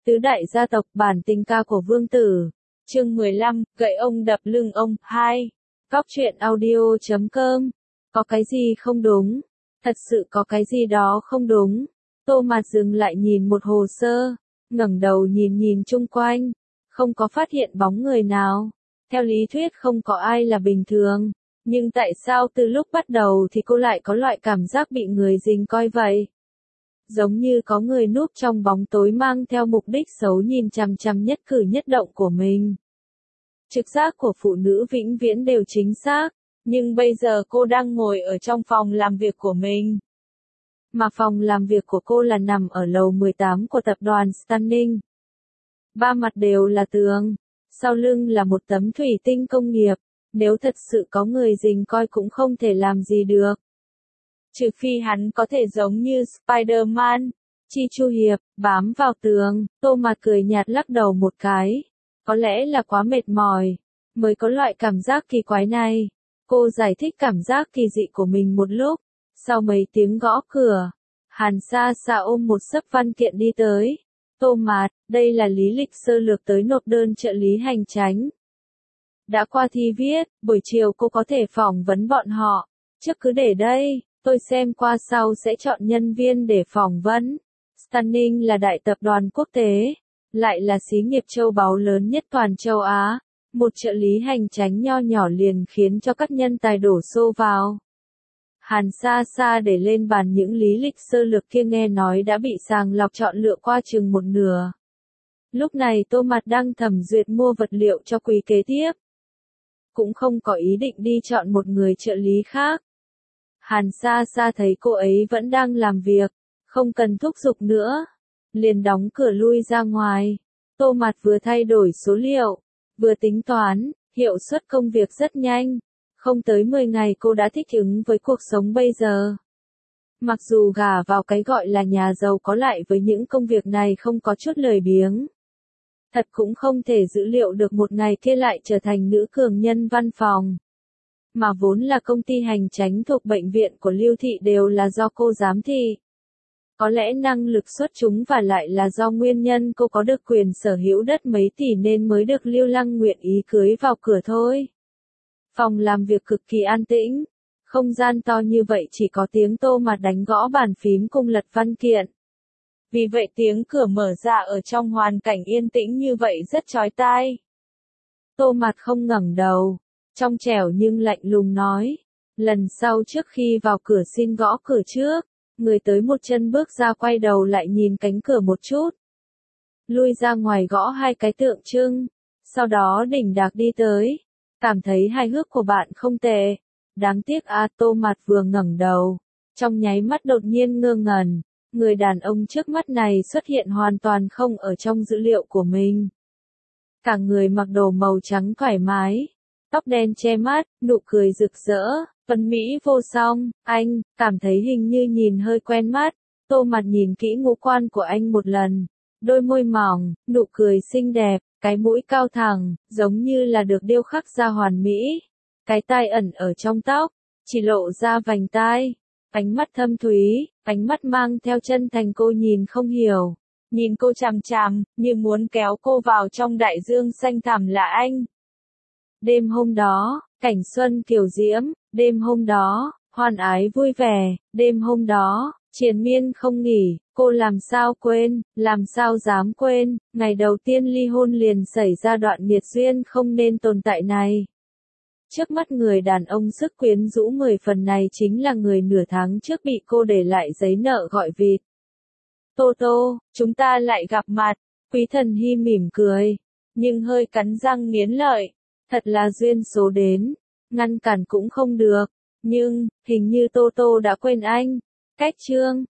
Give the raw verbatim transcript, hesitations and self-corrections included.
Tứ đại gia tộc bản tình ca của Vương Tử. Chương mười lăm, gậy ông đập lưng ông. hai. Cóc truyện audio chấm com. Có cái gì không đúng? Thật sự có cái gì đó không đúng. Tô Mạt dừng lại nhìn một hồ sơ, ngẩng đầu nhìn nhìn chung quanh, không có phát hiện bóng người nào. Theo lý thuyết không có ai là bình thường, nhưng tại sao từ lúc bắt đầu thì cô lại có loại cảm giác bị người rình coi vậy? Giống như có người núp trong bóng tối mang theo mục đích xấu nhìn chằm chằm nhất cử nhất động của mình. Trực giác của phụ nữ vĩnh viễn đều chính xác, nhưng bây giờ cô đang ngồi ở trong phòng làm việc của mình. Mà phòng làm việc của cô là nằm ở lầu mười tám của tập đoàn Stanning. Ba mặt đều là tường, sau lưng là một tấm thủy tinh công nghiệp, nếu thật sự có người rình coi cũng không thể làm gì được. Trừ phi hắn có thể giống như Spider-Man, Chi Chu Hiệp, bám vào tường. Tô Mạt cười nhạt lắc đầu một cái. Có lẽ là quá mệt mỏi, mới có loại cảm giác kỳ quái này. Cô giải thích cảm giác kỳ dị của mình một lúc. Sau mấy tiếng gõ cửa, Hàn Sa Sa ôm một xấp văn kiện đi tới. Tô Mạt, đây là lý lịch sơ lược tới nộp đơn trợ lý hành chánh. Đã qua thi viết, buổi chiều cô có thể phỏng vấn bọn họ. Trước cứ để đây, tôi xem qua sau sẽ chọn nhân viên để phỏng vấn. Stanning là đại tập đoàn quốc tế, lại là xí nghiệp châu báu lớn nhất toàn châu Á. Một trợ lý hành chánh nho nhỏ liền khiến cho các nhân tài đổ xô vào. Hàn Sa Sa để lên bàn những lý lịch sơ lược kia nghe nói đã bị sàng lọc chọn lựa qua chừng một nửa. Lúc này Tô Mạt đang thẩm duyệt mua vật liệu cho quý kế tiếp. Cũng không có ý định đi chọn một người trợ lý khác. Hàn Sa Sa thấy cô ấy vẫn đang làm việc, không cần thúc giục nữa, liền đóng cửa lui ra ngoài. Tô Mạt vừa thay đổi số liệu, vừa tính toán, hiệu suất công việc rất nhanh. Không tới mười ngày cô đã thích ứng với cuộc sống bây giờ. Mặc dù gả vào cái gọi là nhà giàu có lại với những công việc này không có chút lười biếng. Thật cũng không thể dữ liệu được một ngày kia lại trở thành nữ cường nhân văn phòng. Mà vốn là công ty hành chánh thuộc bệnh viện của Lưu Thị đều là do cô giám thị. Có lẽ năng lực xuất chúng và lại là do nguyên nhân cô có được quyền sở hữu đất mấy tỷ nên mới được Lưu Lăng nguyện ý cưới vào cửa thôi. Phòng làm việc cực kỳ an tĩnh, không gian to như vậy chỉ có tiếng Tô Mạt đánh gõ bàn phím cùng lật văn kiện. Vì vậy tiếng cửa mở ra ở trong hoàn cảnh yên tĩnh như vậy rất chói tai. Tô Mạt không ngẩng đầu, trong trẻo nhưng lạnh lùng nói, lần sau trước khi vào cửa xin gõ cửa trước. Người tới một chân bước ra quay đầu lại nhìn cánh cửa một chút. Lui ra ngoài gõ hai cái tượng trưng, sau đó đỉnh đạc đi tới. Cảm thấy hài hước của bạn không tệ. Đáng tiếc à, Tô Mạt vừa ngẩng đầu, trong nháy mắt đột nhiên ngơ ngẩn. Người đàn ông trước mắt này xuất hiện hoàn toàn không ở trong dữ liệu của mình. Cả người mặc đồ màu trắng thoải mái, tóc đen che mắt, nụ cười rực rỡ, tuấn mỹ vô song. Anh cảm thấy hình như nhìn hơi quen mắt. Tô Mạt nhìn kỹ ngũ quan của anh một lần. Đôi môi mỏng, nụ cười xinh đẹp, cái mũi cao thẳng, giống như là được điêu khắc ra hoàn mỹ. Cái tai ẩn ở trong tóc, chỉ lộ ra vành tai. Ánh mắt thâm thúy, ánh mắt mang theo chân thành. Cô nhìn không hiểu, nhìn cô chằm chằm, như muốn kéo cô vào trong đại dương xanh thẳm là anh. Đêm hôm đó, cảnh xuân kiều diễm, đêm hôm đó, hoan ái vui vẻ, đêm hôm đó, triền miên không nghỉ. Cô làm sao quên, làm sao dám quên, ngày đầu tiên ly hôn liền xảy ra đoạn nghiệt duyên không nên tồn tại này. Trước mắt người đàn ông sức quyến rũ mười phần này chính là người nửa tháng trước bị cô để lại giấy nợ gọi vịt. Tô Tô, chúng ta lại gặp mặt. Quý Thần Hy mỉm cười, nhưng hơi cắn răng nghiến lợi. Thật là duyên số đến, ngăn cản cũng không được. Nhưng, hình như Tô Tô đã quên anh. Cách chương